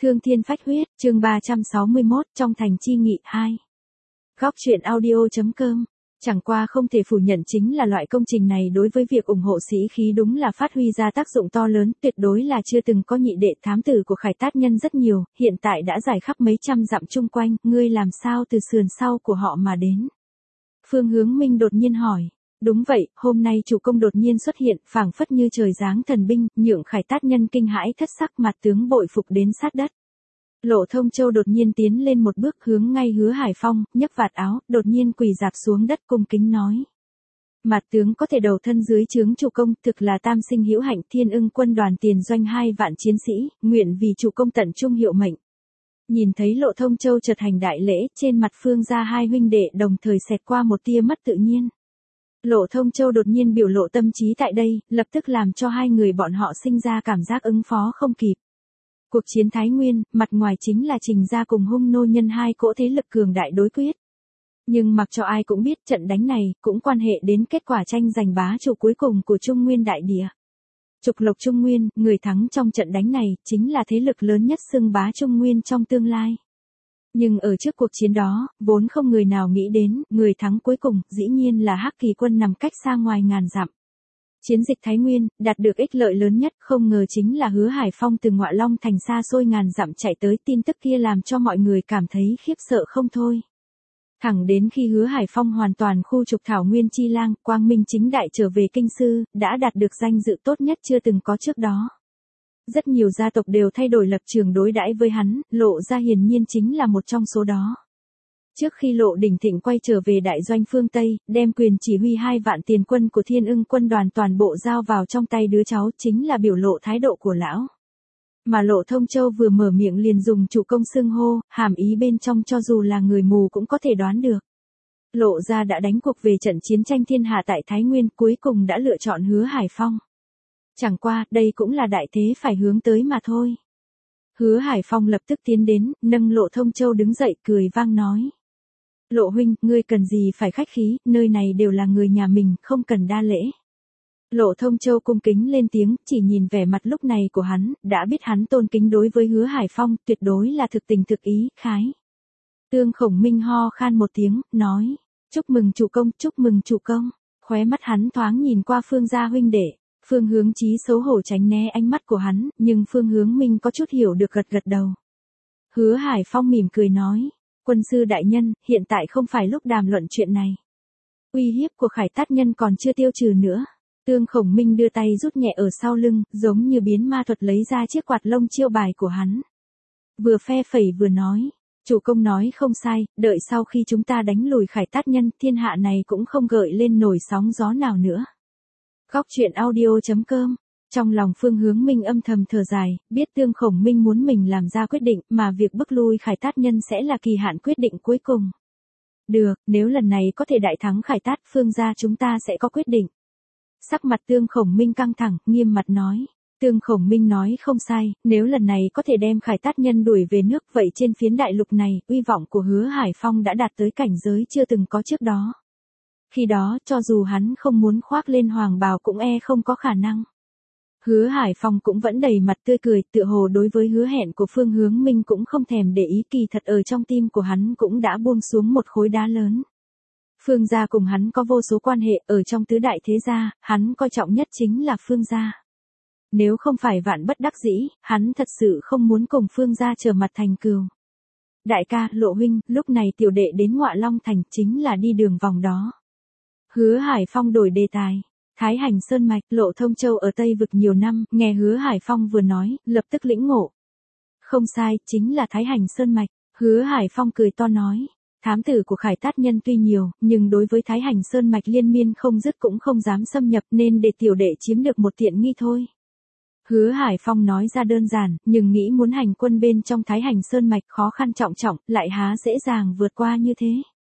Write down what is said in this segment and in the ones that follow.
Thương thiên phách huyết, chương 361, trong thành chi nghị 2. Góc truyện audio.com. Chẳng qua không thể phủ nhận chính là loại công trình này đối với việc ủng hộ sĩ khí đúng là phát huy ra tác dụng to lớn, tuyệt đối là chưa từng có nhị đệ thám tử của Khải Tát Nhân rất nhiều, hiện tại đã giải khắp mấy trăm dặm chung quanh, ngươi làm sao từ sườn sau của họ mà đến? Phương Hướng Minh đột nhiên hỏi. Đúng vậy, hôm nay chủ công đột nhiên xuất hiện, phảng phất như trời giáng thần binh, nhượng Khải Tát Nhân kinh hãi thất sắc, mặt tướng bội phục đến sát đất. Lộ Thông Châu đột nhiên tiến lên một bước hướng ngay Hứa Hải Phong, nhấc vạt áo, đột nhiên quỳ rạp xuống đất cung kính nói. Mặt tướng có thể đầu thân dưới trướng chủ công, thực là tam sinh hữu hạnh, Thiên Ưng quân đoàn tiền doanh 2 vạn chiến sĩ, nguyện vì chủ công tận trung hiệu mệnh. Nhìn thấy Lộ Thông Châu chợt hành đại lễ, trên mặt Phương gia hai huynh đệ đồng thời xẹt qua một tia mất tự nhiên. Lộ Thông Châu đột nhiên biểu lộ tâm trí tại đây, lập tức làm cho hai người bọn họ sinh ra cảm giác ứng phó không kịp. Cuộc chiến Thái Nguyên, mặt ngoài chính là Trình gia cùng Hung Nô nhân hai cỗ thế lực cường đại đối quyết. Nhưng mặc cho ai cũng biết trận đánh này cũng quan hệ đến kết quả tranh giành bá chủ cuối cùng của Trung Nguyên đại địa. Trục Lộc Trung Nguyên, người thắng trong trận đánh này chính là thế lực lớn nhất xưng bá Trung Nguyên trong tương lai. Nhưng ở trước cuộc chiến đó, vốn không người nào nghĩ đến, người thắng cuối cùng, dĩ nhiên là Hắc Kỳ quân nằm cách xa ngoài ngàn dặm. Chiến dịch Thái Nguyên, đạt được ích lợi lớn nhất, không ngờ chính là Hứa Hải Phong từ Ngọa Long thành xa xôi ngàn dặm chạy tới, tin tức kia làm cho mọi người cảm thấy khiếp sợ không thôi. Thẳng đến khi Hứa Hải Phong hoàn toàn khu trục Thảo Nguyên Chi Lang, quang minh chính đại trở về kinh sư, đã đạt được danh dự tốt nhất chưa từng có trước đó. Rất nhiều gia tộc đều thay đổi lập trường đối đãi với hắn, Lộ gia hiển nhiên chính là một trong số đó. Trước khi Lộ Đỉnh Thịnh quay trở về đại doanh phương Tây, đem quyền chỉ huy 2 vạn tiền quân của Thiên Ưng quân đoàn toàn bộ giao vào trong tay đứa cháu, chính là biểu lộ thái độ của lão. Mà Lộ Thông Châu vừa mở miệng liền dùng chủ công xưng hô, hàm ý bên trong cho dù là người mù cũng có thể đoán được. Lộ gia đã đánh cuộc về trận chiến tranh thiên hạ tại Thái Nguyên, cuối cùng đã lựa chọn Hứa Hải Phong. Chẳng qua, đây cũng là đại thế phải hướng tới mà thôi. Hứa Hải Phong lập tức tiến đến, nâng Lộ Thông Châu đứng dậy cười vang nói. Lộ huynh, ngươi cần gì phải khách khí, nơi này đều là người nhà mình, không cần đa lễ. Lộ Thông Châu cung kính lên tiếng, chỉ nhìn vẻ mặt lúc này của hắn, đã biết hắn tôn kính đối với Hứa Hải Phong, tuyệt đối là thực tình thực ý, khái. Tương Khổng Minh ho khan một tiếng, nói, chúc mừng chủ công, chúc mừng chủ công. Khóe mắt hắn thoáng nhìn qua Phương gia huynh đệ. Phương Hướng Chí xấu hổ tránh né ánh mắt của hắn, nhưng Phương Hướng Minh có chút hiểu được gật gật đầu. Hứa Hải Phong mỉm cười nói, quân sư đại nhân, hiện tại không phải lúc đàm luận chuyện này. Uy hiếp của Khải Tát Nhân còn chưa tiêu trừ nữa. Tương Khổng Minh đưa tay rút nhẹ ở sau lưng, giống như biến ma thuật lấy ra chiếc quạt lông chiêu bài của hắn. Vừa phe phẩy vừa nói, chủ công nói không sai, đợi sau khi chúng ta đánh lùi Khải Tát Nhân, thiên hạ này cũng không gợi lên nổi sóng gió nào nữa. Góc truyện audio.com. Trong lòng Phương Hướng Minh âm thầm thở dài, biết Tương Khổng Minh muốn mình làm ra quyết định, mà việc bức lui Khải Tát Nhân sẽ là kỳ hạn quyết định cuối cùng. Được, nếu lần này có thể đại thắng Khải Tát, Phương gia chúng ta sẽ có quyết định. Sắc mặt Tương Khổng Minh căng thẳng, nghiêm mặt nói. Tương Khổng Minh nói không sai, nếu lần này có thể đem Khải Tát Nhân đuổi về nước, vậy trên phiến đại lục này, uy vọng của Hứa Hải Phong đã đạt tới cảnh giới chưa từng có trước đó. Khi đó, cho dù hắn không muốn khoác lên hoàng bào cũng không có khả năng. Hứa Hải Phong cũng vẫn đầy mặt tươi cười, tựa hồ đối với hứa hẹn của Phương Hướng Minh cũng không thèm để ý, kỳ thật ở trong tim của hắn cũng đã buông xuống một khối đá lớn. Phương gia cùng hắn có vô số quan hệ, ở trong tứ đại thế gia, hắn coi trọng nhất chính là Phương gia. Nếu không phải vạn bất đắc dĩ, hắn thật sự không muốn cùng Phương gia trở mặt thành cừu. Đại ca, Lộ huynh, lúc này tiểu đệ đến Ngọa Long thành chính là đi đường vòng đó. Hứa Hải Phong đổi đề tài. Thái Hành Sơn Mạch, Lộ Thông Châu ở Tây Vực nhiều năm, nghe Hứa Hải Phong vừa nói, lập tức lĩnh ngộ. Không sai, chính là Thái Hành Sơn Mạch. Hứa Hải Phong cười to nói. Thám tử của Khải Tát Nhân tuy nhiều, nhưng đối với Thái Hành Sơn Mạch liên miên không dứt cũng không dám xâm nhập, nên để tiểu đệ chiếm được một tiện nghi thôi. Hứa Hải Phong nói ra đơn giản, nhưng nghĩ muốn hành quân bên trong Thái Hành Sơn Mạch khó khăn trọng trọng, lại há dễ dàng vượt qua như thế.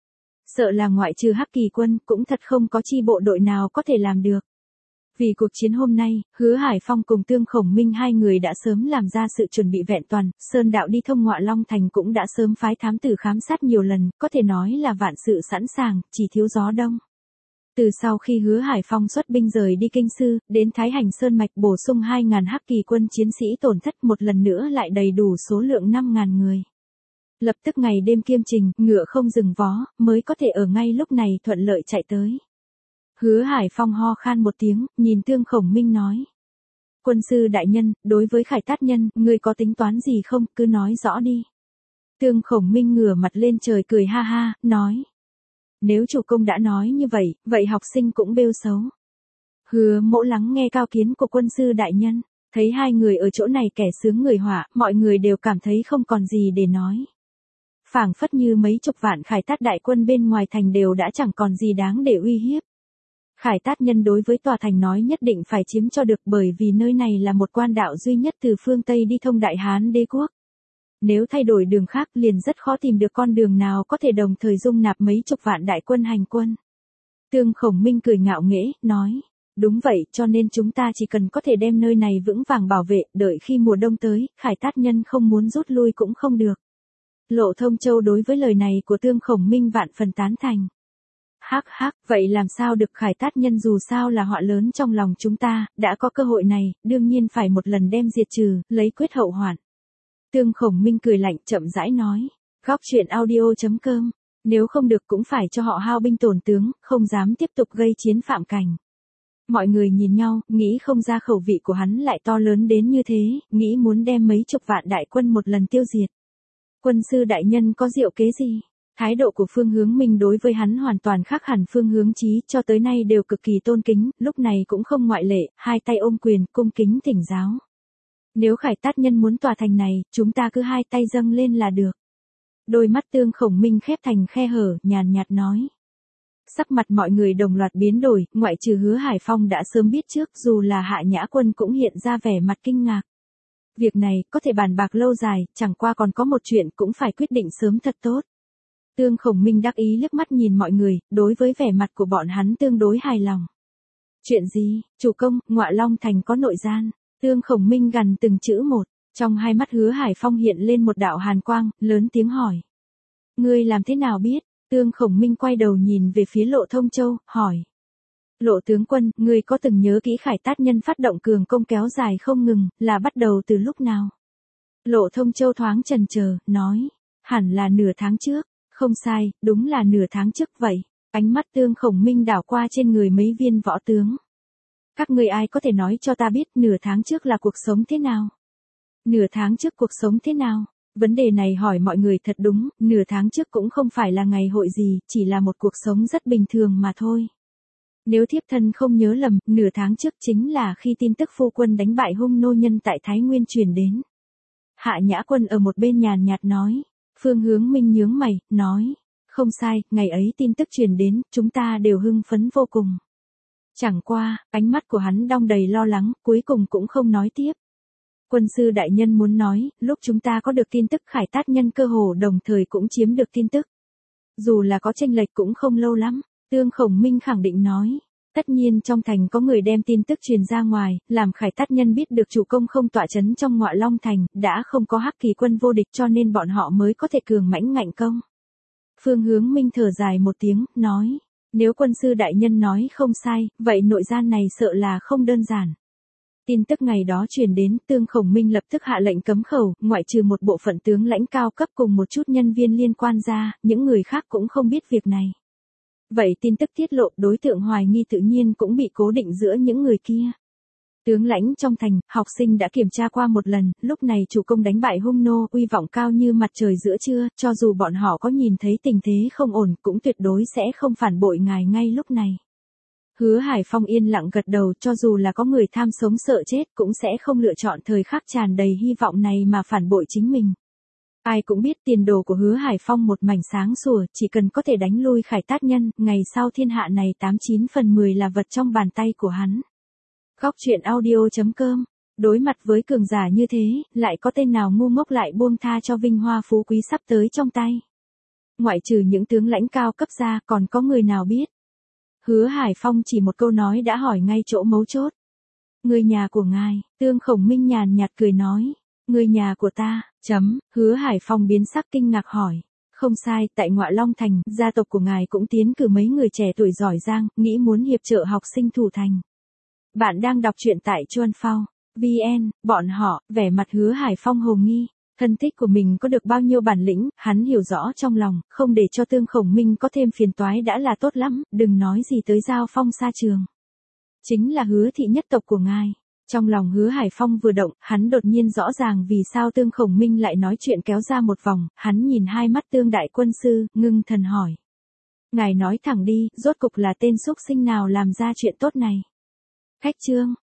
Sợ là ngoại trừ Hắc Kỳ quân, cũng thật không có chi bộ đội nào có thể làm được. Vì cuộc chiến hôm nay, Hứa Hải Phong cùng Tương Khổng Minh hai người đã sớm làm ra sự chuẩn bị vẹn toàn, Sơn đạo đi thông Ngọa Long thành cũng đã sớm phái thám tử khám sát nhiều lần, có thể nói là vạn sự sẵn sàng, chỉ thiếu gió đông. Từ sau khi Hứa Hải Phong xuất binh rời đi Kinh Sư, đến Thái Hành Sơn Mạch bổ sung 2.000 Hắc Kỳ quân chiến sĩ tổn thất một lần nữa lại đầy đủ số lượng 5.000 người. Lập tức ngày đêm kiêm trình, ngựa không dừng vó, mới có thể ở ngay lúc này thuận lợi chạy tới. Hứa Hải Phong ho khan một tiếng, nhìn Tương Khổng Minh nói. Quân sư đại nhân, đối với Khải Tát nhân, ngươi có tính toán gì không, cứ nói rõ đi. Tương Khổng Minh ngửa mặt lên trời cười ha ha, nói. Nếu chủ công đã nói như vậy, vậy học sinh cũng bêu xấu. Hứa Mỗ lắng nghe cao kiến của quân sư đại nhân, thấy hai người ở chỗ này kẻ sướng người họa, mọi người đều cảm thấy không còn gì để nói. Phảng phất như mấy chục vạn Khải Tát đại quân bên ngoài thành đều đã chẳng còn gì đáng để uy hiếp. Khải Tát nhân đối với tòa thành nói nhất định phải chiếm cho được bởi vì nơi này là một quan đạo duy nhất từ phương Tây đi thông Đại Hán đế quốc. Nếu thay đổi đường khác liền rất khó tìm được con đường nào có thể đồng thời dung nạp mấy chục vạn đại quân hành quân. Tương Khổng Minh cười ngạo nghễ, nói. Đúng vậy, cho nên chúng ta chỉ cần có thể đem nơi này vững vàng bảo vệ, đợi khi mùa đông tới, Khải Tát nhân không muốn rút lui cũng không được. Lộ Thông Châu đối với lời này của Tương Khổng Minh vạn phần tán thành. Hắc hắc, vậy làm sao được, Khải Tát nhân dù sao là họa lớn trong lòng chúng ta, đã có cơ hội này, đương nhiên phải một lần đem diệt trừ, lấy quyết hậu hoạn. Tương Khổng Minh cười lạnh chậm rãi nói. Góc truyện audio.com, nếu không được cũng phải cho họ hao binh tổn tướng, không dám tiếp tục gây chiến phạm cảnh. Mọi người nhìn nhau, nghĩ không ra khẩu vị của hắn lại to lớn đến như thế, nghĩ muốn đem mấy chục vạn đại quân một lần tiêu diệt. Quân sư đại nhân có diệu kế gì? Thái độ của Phương Hướng Minh đối với hắn hoàn toàn khác hẳn Phương Hướng Chí, cho tới nay đều cực kỳ tôn kính, lúc này cũng không ngoại lệ, hai tay ôm quyền, cung kính thỉnh giáo. Nếu Khải Tát nhân muốn tòa thành này, chúng ta cứ hai tay dâng lên là được. Đôi mắt Tương Khổng Minh khép thành khe hở, nhàn nhạt nói. Sắc mặt mọi người đồng loạt biến đổi, ngoại trừ Hứa Hải Phong đã sớm biết trước, dù là Hạ Nhã Quân cũng hiện ra vẻ mặt kinh ngạc. Việc này, có thể bàn bạc lâu dài, chẳng qua còn có một chuyện cũng phải quyết định sớm thật tốt. Tương Khổng Minh đắc ý liếc mắt nhìn mọi người, đối với vẻ mặt của bọn hắn tương đối hài lòng. Chuyện gì, chủ công, Ngọa Long Thành có nội gian. Tương Khổng Minh gằn từng chữ một, trong hai mắt Hứa Hải Phong hiện lên một đạo hàn quang, lớn tiếng hỏi. Ngươi làm thế nào biết? Tương Khổng Minh quay đầu nhìn về phía Lộ Thông Châu, hỏi. Lộ tướng quân, ngươi có từng nhớ kỹ Khải Tát nhân phát động cường công kéo dài không ngừng, là bắt đầu từ lúc nào? Lộ Thông Châu thoáng chần chờ, nói. Hẳn là nửa tháng trước. Không sai, đúng là nửa tháng trước vậy. Ánh mắt Tương Khổng Minh đảo qua trên người mấy viên võ tướng. Các ngươi ai có thể nói cho ta biết nửa tháng trước là cuộc sống thế nào? Nửa tháng trước cuộc sống thế nào? Vấn đề này hỏi mọi người thật đúng, nửa tháng trước cũng không phải là ngày hội gì, chỉ là một cuộc sống rất bình thường mà thôi. Nếu thiếp thân không nhớ lầm, nửa tháng trước chính là khi tin tức phu quân đánh bại hung nô nhân tại Thái Nguyên truyền đến. Hạ Nhã Quân ở một bên nhàn nhạt nói. Phương Hướng Minh nhướng mày, nói. Không sai, ngày ấy tin tức truyền đến, chúng ta đều hưng phấn vô cùng. Chẳng qua, ánh mắt của hắn đong đầy lo lắng, cuối cùng cũng không nói tiếp. Quân sư đại nhân muốn nói, lúc chúng ta có được tin tức Khải Tát nhân cơ hồ đồng thời cũng chiếm được tin tức. Dù là có chênh lệch cũng không lâu lắm, Tương Khổng Minh khẳng định nói. Tất nhiên trong thành có người đem tin tức truyền ra ngoài, làm Khải Tát nhân biết được chủ công không tọa chấn trong Ngọa Long Thành, đã không có Hắc Kỳ quân vô địch cho nên bọn họ mới có thể cường mãnh ngạnh công. Phương Hướng Minh thở dài một tiếng, nói. Nếu quân sư đại nhân nói không sai, vậy nội gian này sợ là không đơn giản. Tin tức ngày đó truyền đến, Tương Khổng Minh lập tức hạ lệnh cấm khẩu, ngoại trừ một bộ phận tướng lãnh cao cấp cùng một chút nhân viên liên quan ra, những người khác cũng không biết việc này. Vậy tin tức tiết lộ, đối tượng hoài nghi tự nhiên cũng bị cố định giữa những người kia. Tướng lãnh trong thành, học sinh đã kiểm tra qua một lần, lúc này chủ công đánh bại hung nô, uy vọng cao như mặt trời giữa trưa, cho dù bọn họ có nhìn thấy tình thế không ổn, cũng tuyệt đối sẽ không phản bội ngài ngay lúc này. Hứa Hải Phong yên lặng gật đầu, cho dù là có người tham sống sợ chết cũng sẽ không lựa chọn thời khắc tràn đầy hy vọng này mà phản bội chính mình. Ai cũng biết tiền đồ của Hứa Hải Phong một mảnh sáng sủa, chỉ cần có thể đánh lui Khải Tát nhân, ngày sau thiên hạ này 89 phần 10 là vật trong bàn tay của hắn. Góc truyện audio.com, đối mặt với cường giả như thế, lại có tên nào ngu ngốc lại buông tha cho vinh hoa phú quý sắp tới trong tay. Ngoại trừ những tướng lãnh cao cấp ra, còn có người nào biết. Hứa Hải Phong chỉ một câu nói đã hỏi ngay chỗ mấu chốt. Người nhà của ngài, Tương Khổng Minh nhàn nhạt cười nói. Người nhà của ta, Hứa Hải Phong biến sắc kinh ngạc hỏi. Không sai, tại Ngọa Long Thành, gia tộc của ngài cũng tiến cử mấy người trẻ tuổi giỏi giang, nghĩ muốn hiệp trợ học sinh thủ thành. Bạn đang đọc truyện tại Chuan Phao VN, bọn họ, vẻ mặt Hứa Hải Phong hồ nghi. Thân thích của mình có được bao nhiêu bản lĩnh, hắn hiểu rõ trong lòng, không để cho Tương Khổng Minh có thêm phiền toái đã là tốt lắm, đừng nói gì tới giao phong xa trường. Chính là Hứa thị nhất tộc của ngài. Trong lòng Hứa Hải Phong vừa động, hắn đột nhiên rõ ràng vì sao Tương Khổng Minh lại nói chuyện kéo ra một vòng, hắn nhìn hai mắt Tương đại quân sư, ngưng thần hỏi. Ngài nói thẳng đi, rốt cục là tên xúc sinh nào làm ra chuyện tốt này? Khách trương,